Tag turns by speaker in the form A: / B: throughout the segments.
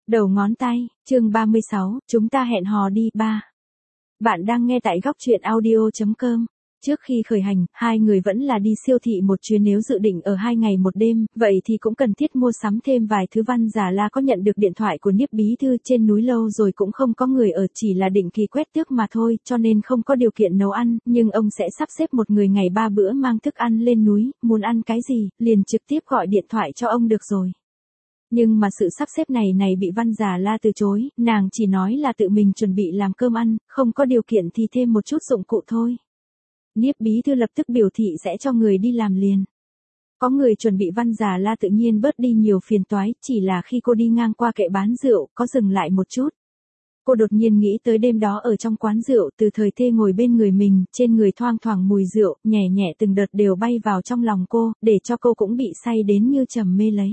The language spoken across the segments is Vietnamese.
A: Đầu ngón tay, chương 36, chúng ta hẹn hò đi 3. Bạn đang nghe tại góc truyện audio.com. Trước khi khởi hành, hai người vẫn là đi siêu thị một chuyến, nếu dự định ở 2 ngày 1 đêm, vậy thì cũng cần thiết mua sắm thêm vài thứ. Văn Già La có nhận được điện thoại của Niếp bí thư, trên núi lâu rồi cũng không có người ở, chỉ là định kỳ quét tước mà thôi, cho nên không có điều kiện nấu ăn, nhưng ông sẽ sắp xếp một người ngày 3 bữa mang thức ăn lên núi, muốn ăn cái gì, liền trực tiếp gọi điện thoại cho ông được rồi. Nhưng mà sự sắp xếp này bị Văn Già La từ chối, nàng chỉ nói là tự mình chuẩn bị làm cơm ăn, không có điều kiện thì thêm một chút dụng cụ thôi. Niếp bí thư lập tức biểu thị sẽ cho người đi làm liền. Có người chuẩn bị, Văn Già La tự nhiên bớt đi nhiều phiền toái, chỉ là khi cô đi ngang qua kệ bán rượu, có dừng lại một chút. Cô đột nhiên nghĩ tới đêm đó ở trong quán rượu, Từ Thời Thê ngồi bên người mình, trên người thoang thoảng mùi rượu, nhẹ nhẹ từng đợt đều bay vào trong lòng cô, để cho cô cũng bị say đến như trầm mê lấy.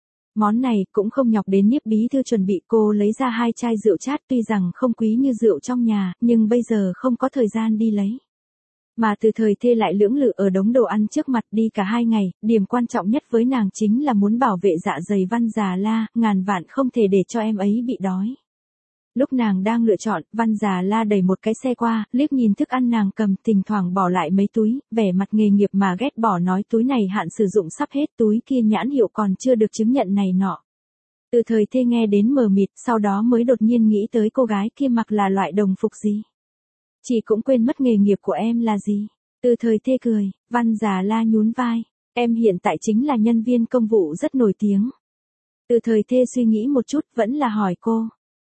A: Món này cũng không nhọc đến Niếp bí thư chuẩn bị, cô lấy ra 2 chai rượu chát, tuy rằng không quý như rượu trong nhà, nhưng bây giờ không có thời gian đi lấy. Mà Từ Thời Thê lại lưỡng lự ở đống đồ ăn trước mặt, đi cả 2 ngày, điểm quan trọng nhất với nàng chính là muốn bảo vệ dạ dày Văn Già La, ngàn vạn không thể để cho em ấy bị đói. Lúc nàng đang lựa chọn, Văn Già La đẩy một cái xe qua, liếc nhìn thức ăn nàng cầm, thỉnh thoảng bỏ lại mấy túi, vẻ mặt nghề nghiệp mà ghét bỏ, nói túi này hạn sử dụng sắp hết, túi kia nhãn hiệu còn chưa được chứng nhận này nọ. Từ Thời Thê nghe đến mờ mịt, sau đó mới đột nhiên nghĩ tới cô gái kia mặc là loại đồng phục gì. Chị cũng quên mất nghề nghiệp của em là gì. Từ Thời Thê cười, Văn Già La nhún vai, em hiện tại chính là nhân viên công vụ rất nổi tiếng. Từ Thời Thê suy nghĩ một chút, vẫn là hỏi cô.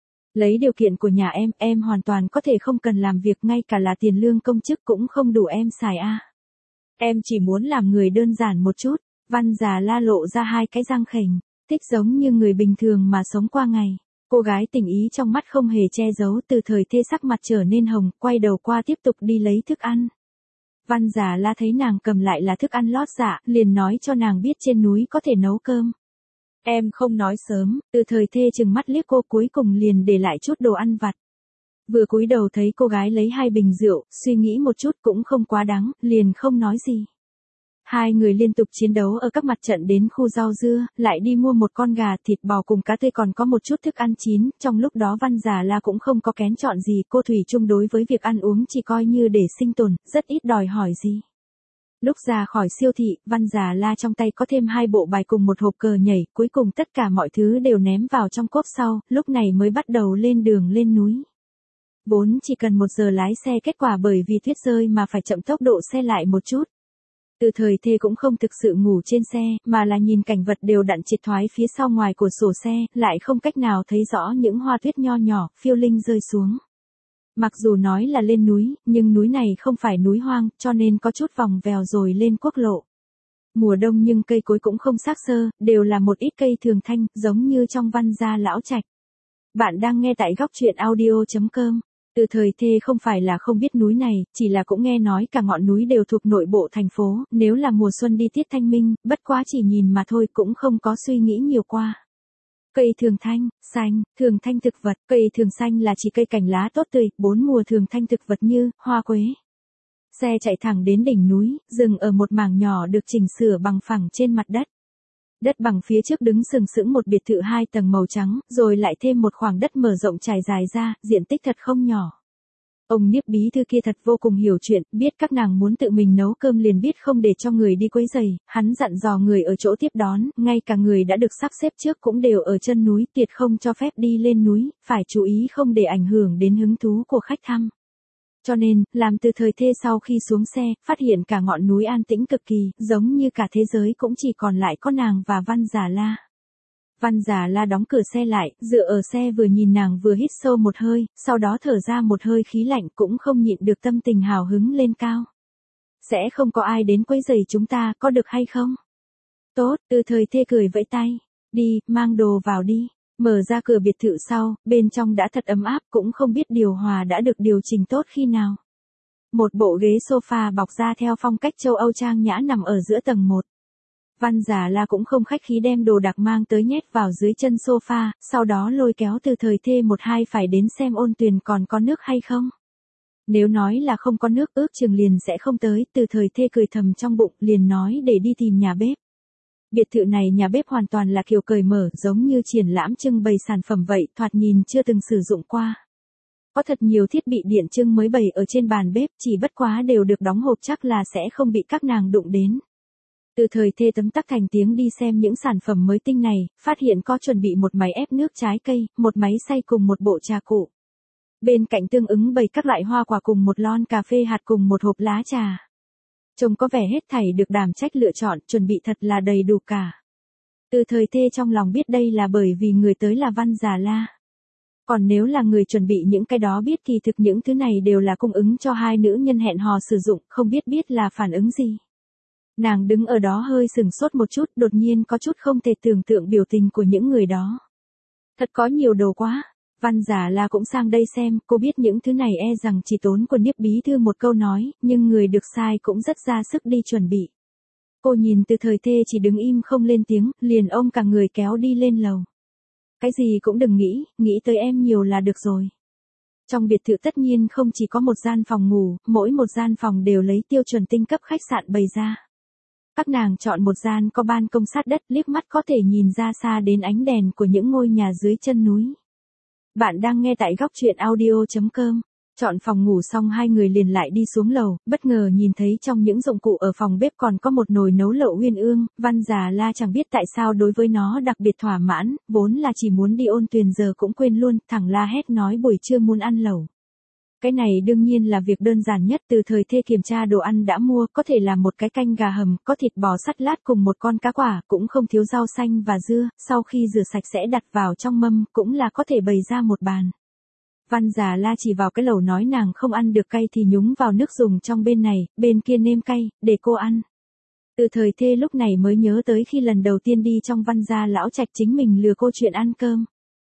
A: Lấy điều kiện của nhà em hoàn toàn có thể không cần làm việc, ngay cả là tiền lương công chức cũng không đủ em xài a. Em chỉ muốn làm người đơn giản một chút. Văn Già La lộ ra 2 cái răng khểnh, thích giống như người bình thường mà sống qua ngày. Cô gái tình ý trong mắt không hề che giấu. Từ Thời Thê sắc mặt trở nên hồng, quay đầu qua tiếp tục đi lấy thức ăn. Văn Già La thấy nàng cầm lại là thức ăn lót dạ, liền nói cho nàng biết trên núi có thể nấu cơm. Em không nói sớm. Từ Thời Thê trừng mắt liếc cô, cuối cùng liền để lại chút đồ ăn vặt. Vừa cúi đầu thấy cô gái lấy 2 bình rượu, suy nghĩ một chút cũng không quá đáng, liền không nói gì. Hai người liên tục chiến đấu ở các mặt trận, đến khu rau dưa, lại đi mua một con gà, thịt bò cùng cá tươi, còn có một chút thức ăn chín. Trong lúc đó Văn Già La cũng không có kén chọn gì, cô thủy chung đối với việc ăn uống chỉ coi như để sinh tồn, rất ít đòi hỏi gì. Lúc ra khỏi siêu thị, Văn Già La trong tay có thêm 2 bộ bài cùng một hộp cờ nhảy, cuối cùng tất cả mọi thứ đều ném vào trong cốp sau, lúc này mới bắt đầu lên đường lên núi. Vốn chỉ cần 1 giờ lái xe, kết quả bởi vì tuyết rơi mà phải chậm tốc độ xe lại một chút. Từ Thời Thê cũng không thực sự ngủ trên xe, mà là nhìn cảnh vật đều đặn triệt thoái phía sau ngoài cửa sổ xe, lại không cách nào thấy rõ những hoa tuyết nho nhỏ, phiêu linh rơi xuống. Mặc dù nói là lên núi, nhưng núi này không phải núi hoang, cho nên có chút vòng vèo rồi lên quốc lộ. Mùa đông nhưng cây cối cũng không xác xơ, đều là một ít cây thường thanh, giống như trong Văn gia lão trạch. Bạn đang nghe tại góc truyện audio.com. Từ Thời Thê không phải là không biết núi này, chỉ là cũng nghe nói cả ngọn núi đều thuộc nội bộ thành phố, nếu là mùa xuân đi tiết thanh minh, bất quá chỉ nhìn mà thôi, cũng không có suy nghĩ nhiều qua. Cây thường thanh, xanh, thường thanh thực vật, cây thường xanh là chỉ cây cành lá tốt tươi, 4 mùa thường thanh thực vật như hoa quế. Xe chạy thẳng đến đỉnh núi, dừng ở một mảng nhỏ được chỉnh sửa bằng phẳng trên mặt đất. Đất bằng phía trước đứng sừng sững một biệt thự 2 tầng màu trắng, rồi lại thêm một khoảng đất mở rộng trải dài ra, diện tích thật không nhỏ. Ông Niếp bí thư kia thật vô cùng hiểu chuyện, biết các nàng muốn tự mình nấu cơm liền biết không để cho người đi quấy rầy, hắn dặn dò người ở chỗ tiếp đón, ngay cả người đã được sắp xếp trước cũng đều ở chân núi, tuyệt không cho phép đi lên núi, phải chú ý không để ảnh hưởng đến hứng thú của khách thăm. Cho nên, làm Từ Thời Thê sau khi xuống xe, phát hiện cả ngọn núi an tĩnh cực kỳ, giống như cả thế giới cũng chỉ còn lại có nàng và Văn Già La. Văn Già La đóng cửa xe lại, dựa ở xe vừa nhìn nàng vừa hít sâu một hơi, sau đó thở ra một hơi khí lạnh, cũng không nhịn được tâm tình hào hứng lên cao. Sẽ không có ai đến quấy rầy chúng ta, có được hay không? Tốt, Từ Thời Thê cười vẫy tay. Đi, mang đồ vào đi. Mở ra cửa biệt thự sau, bên trong đã thật ấm áp, cũng không biết điều hòa đã được điều chỉnh tốt khi nào. Một bộ ghế sofa bọc da theo phong cách châu Âu trang nhã nằm ở giữa tầng 1. Văn Già La cũng không khách khí đem đồ đặc mang tới nhét vào dưới chân sofa, sau đó lôi kéo Từ Thời Thê 1-2 phải đến xem Ôn Tuyền còn có nước hay không. Nếu nói là không có nước, ước chừng liền sẽ không tới. Từ Thời Thê cười thầm trong bụng, liền nói để đi tìm nhà bếp. Biệt thự này nhà bếp hoàn toàn là kiểu cởi mở, giống như triển lãm trưng bày sản phẩm vậy, thoạt nhìn chưa từng sử dụng qua. Có thật nhiều thiết bị điện trưng mới bày ở trên bàn bếp, chỉ bất quá đều được đóng hộp, chắc là sẽ không bị các nàng đụng đến. Từ thời thê tấm tắc thành tiếng đi xem những sản phẩm mới tinh này, phát hiện có chuẩn bị một máy ép nước trái cây, một máy xay cùng một bộ trà cụ. Bên cạnh tương ứng bày các loại hoa quả cùng một lon cà phê hạt cùng một hộp lá trà. Trông có vẻ hết thảy được đảm trách lựa chọn, chuẩn bị thật là đầy đủ cả. Từ thời thê trong lòng biết đây là bởi vì người tới là Văn Già La. Còn nếu là người chuẩn bị những cái đó biết kỳ thực những thứ này đều là cung ứng cho hai nữ nhân hẹn hò sử dụng, không biết là phản ứng gì. Nàng đứng ở đó hơi sừng sốt một chút, đột nhiên có chút không thể tưởng tượng biểu tình của những người đó. Thật có nhiều đồ quá. Văn Già La cũng sang đây xem, cô biết những thứ này e rằng chỉ tốn của Niếp bí thư một câu nói, nhưng người được sai cũng rất ra sức đi chuẩn bị. Cô nhìn từ thời thê chỉ đứng im không lên tiếng, liền ôm cả người kéo đi lên lầu. Cái gì cũng đừng nghĩ tới em nhiều là được rồi. Trong biệt thự tất nhiên không chỉ có một gian phòng ngủ, mỗi một gian phòng đều lấy tiêu chuẩn tinh cấp khách sạn bày ra. Các nàng chọn một gian có ban công sát đất, liếc mắt có thể nhìn ra xa đến ánh đèn của những ngôi nhà dưới chân núi. Bạn đang nghe tại góc truyện audio.com. Chọn phòng ngủ xong hai người liền lại đi xuống lầu, bất ngờ nhìn thấy trong những dụng cụ ở phòng bếp còn có một nồi nấu lẩu uyên ương. Văn Già La chẳng biết tại sao đối với nó đặc biệt thỏa mãn, vốn là chỉ muốn đi ôn tuyền giờ cũng quên luôn, thẳng la hét nói buổi trưa muốn ăn lẩu. Cái này đương nhiên là việc đơn giản nhất, từ thời thê kiểm tra đồ ăn đã mua, có thể làm một cái canh gà hầm, có thịt bò sắt lát cùng một con cá quả, cũng không thiếu rau xanh và dưa, sau khi rửa sạch sẽ đặt vào trong mâm, cũng là có thể bày ra một bàn. Văn Già La chỉ vào cái lẩu nói nàng không ăn được cay thì nhúng vào nước dùng trong bên này, bên kia nêm cay, để cô ăn. Từ thời thê lúc này mới nhớ tới khi lần đầu tiên đi trong Văn gia lão trạch chính mình lừa cô chuyện ăn cơm.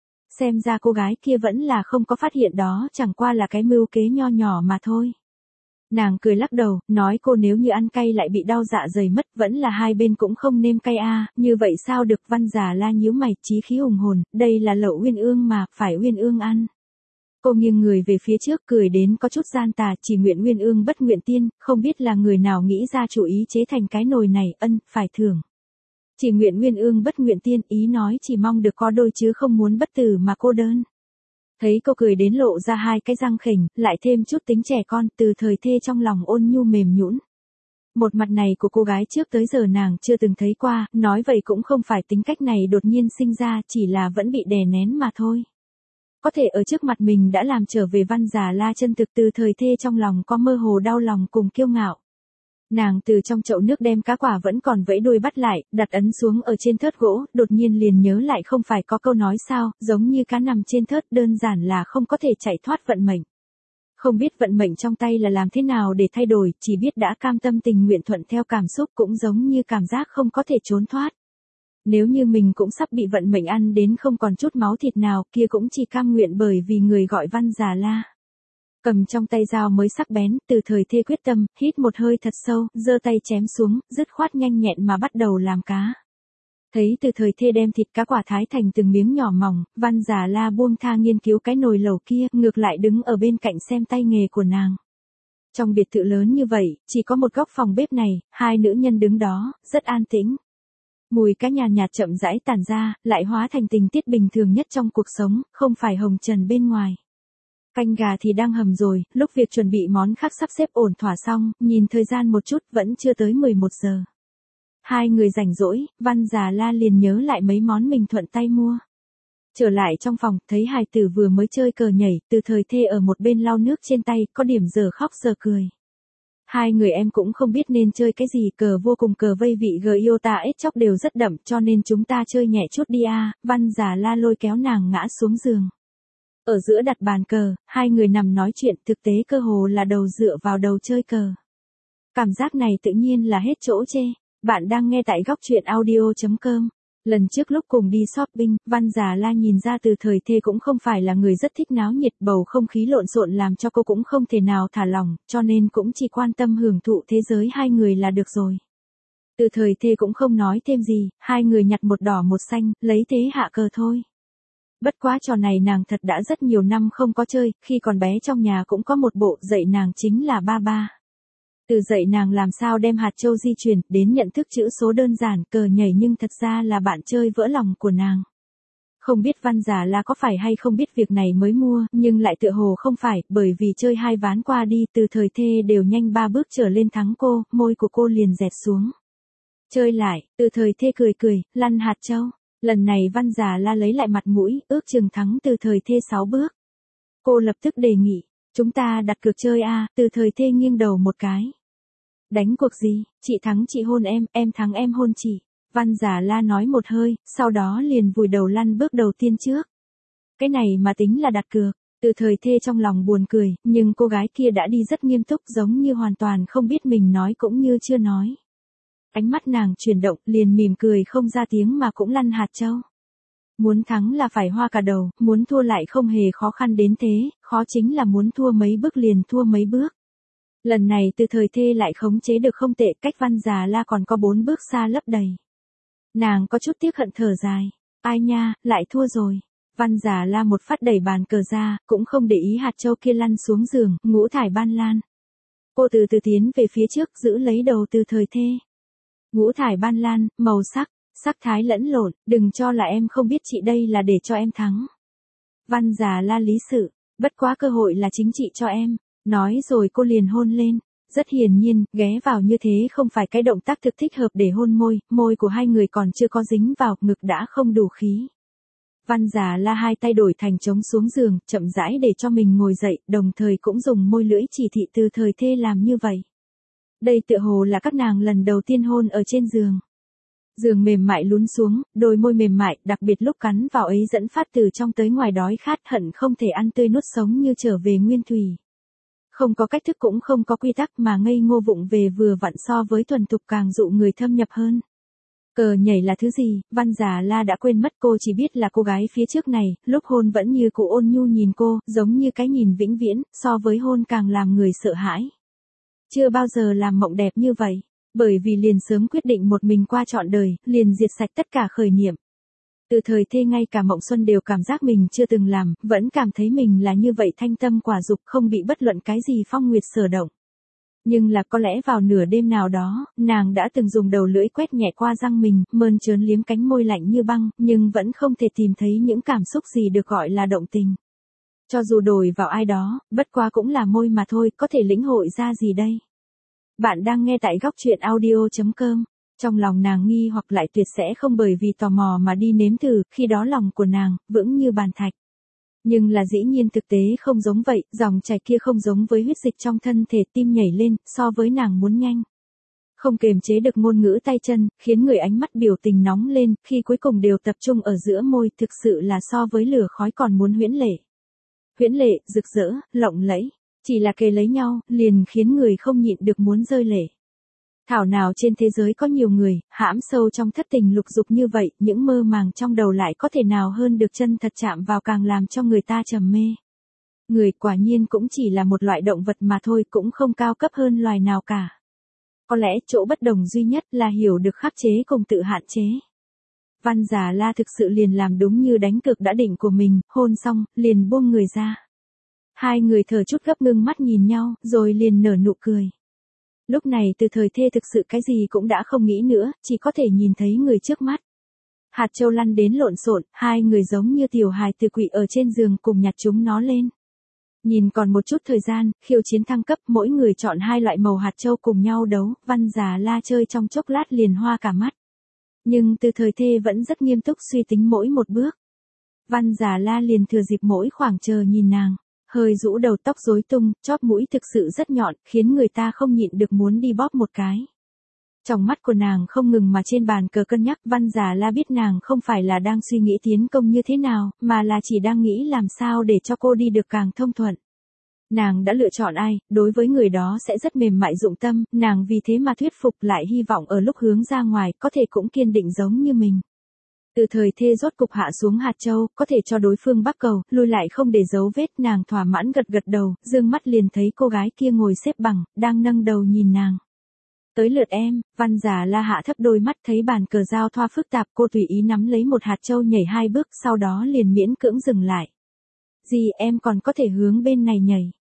A: Xem ra cô gái kia vẫn là không có phát hiện đó, chẳng qua là cái mưu kế nho nhỏ mà thôi. Nàng cười lắc đầu, nói cô nếu như ăn cay lại bị đau dạ dày mất, vẫn là hai bên cũng không nêm cay a, như vậy sao được. Văn Già La nhíu mày, chí khí hùng hồn, đây là lẩu uyên ương mà, phải uyên ương ăn. Cô nghiêng người về phía trước cười đến có chút gian tà, chỉ nguyện uyên ương bất nguyện tiên, không biết là người nào nghĩ ra chủ ý chế thành cái nồi này, phải thưởng. Chỉ nguyện uyên ương bất nguyện tiên, ý nói chỉ mong được có đôi chứ không muốn bất tử mà cô đơn. Thấy cô cười đến lộ ra hai cái răng khỉnh, lại thêm chút tính trẻ con, từ thời thê trong lòng ôn nhu mềm nhũn. Một mặt này của cô gái trước tới giờ nàng chưa từng thấy qua, nói vậy cũng không phải tính cách này đột nhiên sinh ra, chỉ là vẫn bị đè nén mà thôi. Có thể ở trước mặt mình đã làm trở về Văn Già La chân thực, từ thời thê trong lòng có mơ hồ đau lòng cùng kiêu ngạo. Nàng từ trong chậu nước đem cá quả vẫn còn vẫy đuôi bắt lại, đặt ấn xuống ở trên thớt gỗ, đột nhiên liền nhớ lại không phải có câu nói sao, giống như cá nằm trên thớt, đơn giản là không có thể chạy thoát vận mệnh. Không biết vận mệnh trong tay là làm thế nào để thay đổi, chỉ biết đã cam tâm tình nguyện thuận theo cảm xúc, cũng giống như cảm giác không có thể trốn thoát. Nếu như mình cũng sắp bị vận mệnh ăn đến không còn chút máu thịt nào, kia cũng chỉ cam nguyện bởi vì người gọi Văn Già La. Cầm trong tay dao mới sắc bén, từ thời thê quyết tâm, hít một hơi thật sâu, giơ tay chém xuống, dứt khoát nhanh nhẹn mà bắt đầu làm cá. Thấy từ thời thê đem thịt cá quả thái thành từng miếng nhỏ mỏng, Văn Già La buông tha nghiên cứu cái nồi lẩu kia, ngược lại đứng ở bên cạnh xem tay nghề của nàng. Trong biệt thự lớn như vậy, chỉ có một góc phòng bếp này, hai nữ nhân đứng đó, rất an tĩnh. Mùi cá nhàn nhạt chậm rãi tản ra, lại hóa thành tình tiết bình thường nhất trong cuộc sống, không phải hồng trần bên ngoài. Canh gà thì đang hầm rồi, lúc việc chuẩn bị món khác sắp xếp ổn thỏa xong, nhìn thời gian một chút vẫn chưa tới 11 giờ. Hai người rảnh rỗi, Văn Già La liền nhớ lại mấy món mình thuận tay mua. Trở lại trong phòng, thấy hài tử vừa mới chơi cờ nhảy, từ thời thê ở một bên lau nước trên tay, có điểm giờ khóc giờ cười. Hai người em cũng không biết nên chơi cái gì, cờ vô cùng cờ vây vị Giota ếch chóc đều rất đậm, cho nên chúng ta chơi nhẹ chút đi a. Văn Già La lôi kéo nàng ngã xuống giường. Ở giữa đặt bàn cờ, hai người nằm nói chuyện, thực tế cơ hồ là đầu dựa vào đầu chơi cờ. Cảm giác này tự nhiên là hết chỗ chê. Bạn đang nghe tại góc truyện audio.com. Lần trước lúc cùng đi shopping, Văn Già La nhìn ra từ thời thê cũng không phải là người rất thích náo nhiệt, bầu không khí lộn xộn làm cho cô cũng không thể nào thả lỏng, cho nên cũng chỉ quan tâm hưởng thụ thế giới hai người là được rồi. Từ thời thê cũng không nói thêm gì, hai người nhặt một đỏ một xanh, lấy thế hạ cờ thôi. Bất quá trò này nàng thật đã rất nhiều năm không có chơi, khi còn bé trong nhà cũng có một bộ dạy nàng chính là ba ba. Từ dậy nàng làm sao đem hạt châu di chuyển, đến nhận thức chữ số đơn giản, cờ nhảy nhưng thật ra là bạn chơi vỡ lòng của nàng. Không biết Văn Giả La có phải hay không biết việc này mới mua, nhưng lại tựa hồ không phải, bởi vì chơi 2 ván qua đi, Từ Thời Thê đều nhanh 3 bước trở lên thắng cô, môi của cô liền dẹt xuống. Chơi lại, Từ Thời Thê cười cười, lăn hạt châu. Lần này Văn Giả La lấy lại mặt mũi, ước chừng thắng Từ Thời Thê 6 bước. Cô lập tức đề nghị, chúng ta đặt cược chơi a. Từ Thời Thê nghiêng đầu một cái. Đánh cuộc gì, chị thắng chị hôn em thắng em hôn chị. Văn Giả La nói một hơi, sau đó liền vùi đầu lăn bước đầu tiên trước. Cái này mà tính là đặt cược. Từ Thời Thê trong lòng buồn cười, nhưng cô gái kia đã đi rất nghiêm túc, giống như hoàn toàn không biết mình nói cũng như chưa nói. Ánh mắt nàng chuyển động, liền mỉm cười không ra tiếng mà cũng lăn hạt châu. Muốn thắng là phải hoa cả đầu, muốn thua lại không hề khó khăn đến thế, khó chính là muốn thua mấy bước liền thua mấy bước. Lần này Từ Thời Thê lại khống chế được không tệ, cách Văn Giả La còn có 4 bước xa lấp đầy. Nàng có chút tiếc hận thở dài. Ai nha, lại thua rồi. Văn Giả La một phát đẩy bàn cờ ra, cũng không để ý hạt châu kia lăn xuống giường, ngũ thải ban lan. Cô từ từ tiến về phía trước giữ lấy đầu Từ Thời Thê. Ngũ thải ban lan, màu sắc thái lẫn lộn, đừng cho là em không biết chị đây là để cho em thắng. Văn Giả La lý sự, bất quá cơ hội là chính chị cho em. Nói rồi cô liền hôn lên. Rất hiển nhiên, ghé vào như thế không phải cái động tác thực thích hợp để hôn môi của hai người còn chưa có dính vào, ngực đã không đủ khí. Văn Giả La hai tay đổi thành trống xuống giường, chậm rãi để cho mình ngồi dậy, đồng thời cũng dùng môi lưỡi chỉ thị Từ Thời Thê làm như vậy. Đây tựa hồ là các nàng lần đầu tiên hôn ở trên giường. Giường mềm mại lún xuống, đôi môi mềm mại, đặc biệt lúc cắn vào ấy dẫn phát từ trong tới ngoài đói khát, hận không thể ăn tươi nuốt sống như trở về nguyên thủy. Không có cách thức cũng không có quy tắc mà ngây ngô vụng về vừa vặn so với thuần thục càng dụ người thâm nhập hơn. Cờ nhảy là thứ gì, Văn Giả La đã quên mất, cô chỉ biết là cô gái phía trước này, lúc hôn vẫn như cụ ôn nhu nhìn cô, giống như cái nhìn vĩnh viễn, so với hôn càng làm người sợ hãi. Chưa bao giờ làm mộng đẹp như vậy, bởi vì liền sớm quyết định một mình qua trọn đời, liền diệt sạch tất cả khởi niệm. Từ Thời Thê ngay cả Mộng Xuân đều cảm giác mình chưa từng làm, vẫn cảm thấy mình là như vậy thanh tâm quả dục, không bị bất luận cái gì phong nguyệt sở động. Nhưng là có lẽ vào nửa đêm nào đó, nàng đã từng dùng đầu lưỡi quét nhẹ qua răng mình, mơn trớn liếm cánh môi lạnh như băng, nhưng vẫn không thể tìm thấy những cảm xúc gì được gọi là động tình. Cho dù đổi vào ai đó, bất quá cũng là môi mà thôi, có thể lĩnh hội ra gì đây? Bạn đang nghe tại góc truyện audio.com. Trong lòng nàng nghi hoặc lại tuyệt sẽ không bởi vì tò mò mà đi nếm thử, khi đó lòng của nàng, vững như bàn thạch. Nhưng là dĩ nhiên thực tế không giống vậy, dòng chảy kia không giống với huyết dịch trong thân thể, tim nhảy lên, so với nàng muốn nhanh. Không kềm chế được ngôn ngữ tay chân, khiến người ánh mắt biểu tình nóng lên, khi cuối cùng đều tập trung ở giữa môi, thực sự là so với lửa khói còn muốn huyễn lệ. Huyễn lệ, rực rỡ, lộng lẫy, chỉ là kề lấy nhau, liền khiến người không nhịn được muốn rơi lệ. Thảo nào trên thế giới có nhiều người, hãm sâu trong thất tình lục dục như vậy, những mơ màng trong đầu lại có thể nào hơn được chân thật chạm vào càng làm cho người ta trầm mê. Người quả nhiên cũng chỉ là một loại động vật mà thôi, cũng không cao cấp hơn loài nào cả. Có lẽ chỗ bất đồng duy nhất là hiểu được khắc chế cùng tự hạn chế. Văn Giả La thực sự liền làm đúng như đánh cược đã định của mình, hôn xong, liền buông người ra. Hai người thở chút gấp ngưng mắt nhìn nhau, rồi liền nở nụ cười. Lúc này Từ Thời Thê thực sự cái gì cũng đã không nghĩ nữa, chỉ có thể nhìn thấy người trước mắt. Hạt châu lăn đến lộn xộn, hai người giống như tiểu hài tử quỷ ở trên giường cùng nhặt chúng nó lên. Nhìn còn một chút thời gian, khiêu chiến thăng cấp, mỗi người chọn 2 loại màu hạt châu cùng nhau đấu, Văn Giả La chơi trong chốc lát liền hoa cả mắt. Nhưng Từ Thời Thê vẫn rất nghiêm túc suy tính mỗi một bước. Văn Giả La liền thừa dịp mỗi khoảng chờ nhìn nàng. Hơi rũ đầu tóc rối tung, chóp mũi thực sự rất nhọn, khiến người ta không nhịn được muốn đi bóp một cái. Trong mắt của nàng không ngừng mà trên bàn cờ cân nhắc, Văn Giả La biết nàng không phải là đang suy nghĩ tiến công như thế nào, mà là chỉ đang nghĩ làm sao để cho cô đi được càng thông thuận. Nàng đã lựa chọn ai, đối với người đó sẽ rất mềm mại dụng tâm, nàng vì thế mà thuyết phục lại hy vọng ở lúc hướng ra ngoài, có thể cũng kiên định giống như mình. Từ Thời Thê rốt cục hạ xuống hạt châu, có thể cho đối phương bắc cầu, lui lại không để dấu vết, nàng thỏa mãn gật gật đầu, dương mắt liền thấy cô gái kia ngồi xếp bằng, đang nâng đầu nhìn nàng. Tới lượt em, Văn Giả La hạ thấp đôi mắt thấy bàn cờ giao thoa phức tạp, cô tùy ý nắm lấy một hạt châu nhảy 2 bước, sau đó liền miễn cưỡng dừng lại. Gì em còn có thể hướng bên này nhảy.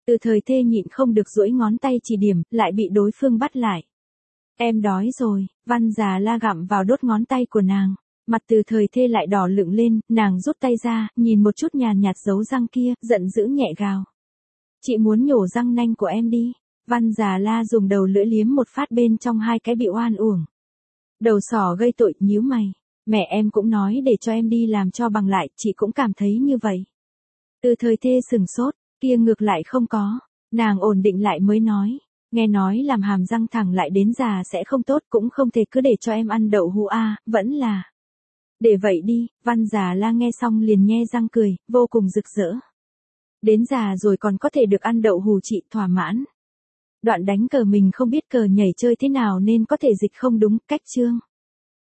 A: Từ thời thê nhịn không được duỗi ngón tay chỉ điểm, lại bị đối phương bắt lại. Em đói rồi, Văn già la gặm vào đốt ngón tay của nàng. Mặt từ thời thê lại đỏ lựng lên, nàng rút tay ra, nhìn một chút nhàn nhạt dấu răng kia, giận dữ nhẹ gào. Chị muốn nhổ răng nanh của em đi. Văn già la dùng đầu lưỡi liếm một phát bên trong hai cái bị oan uổng. Đầu sỏ gây tội, nhíu mày. Mẹ em cũng nói để cho em đi làm cho bằng lại, chị cũng cảm thấy như vậy. Từ thời thê sừng sốt, kia ngược lại không có. Nàng ổn định lại mới nói. Nghe nói làm hàm răng thẳng lại đến già sẽ không tốt, cũng không thể cứ để cho em ăn đậu hũ a, vẫn là. Để vậy đi, Văn già la nghe xong liền nhe răng cười, vô cùng rực rỡ. Đến già rồi còn có thể được ăn đậu hũ, chị thỏa mãn. Đoạn đánh cờ mình không biết cờ nhảy chơi thế nào nên có thể dịch không đúng cách chương.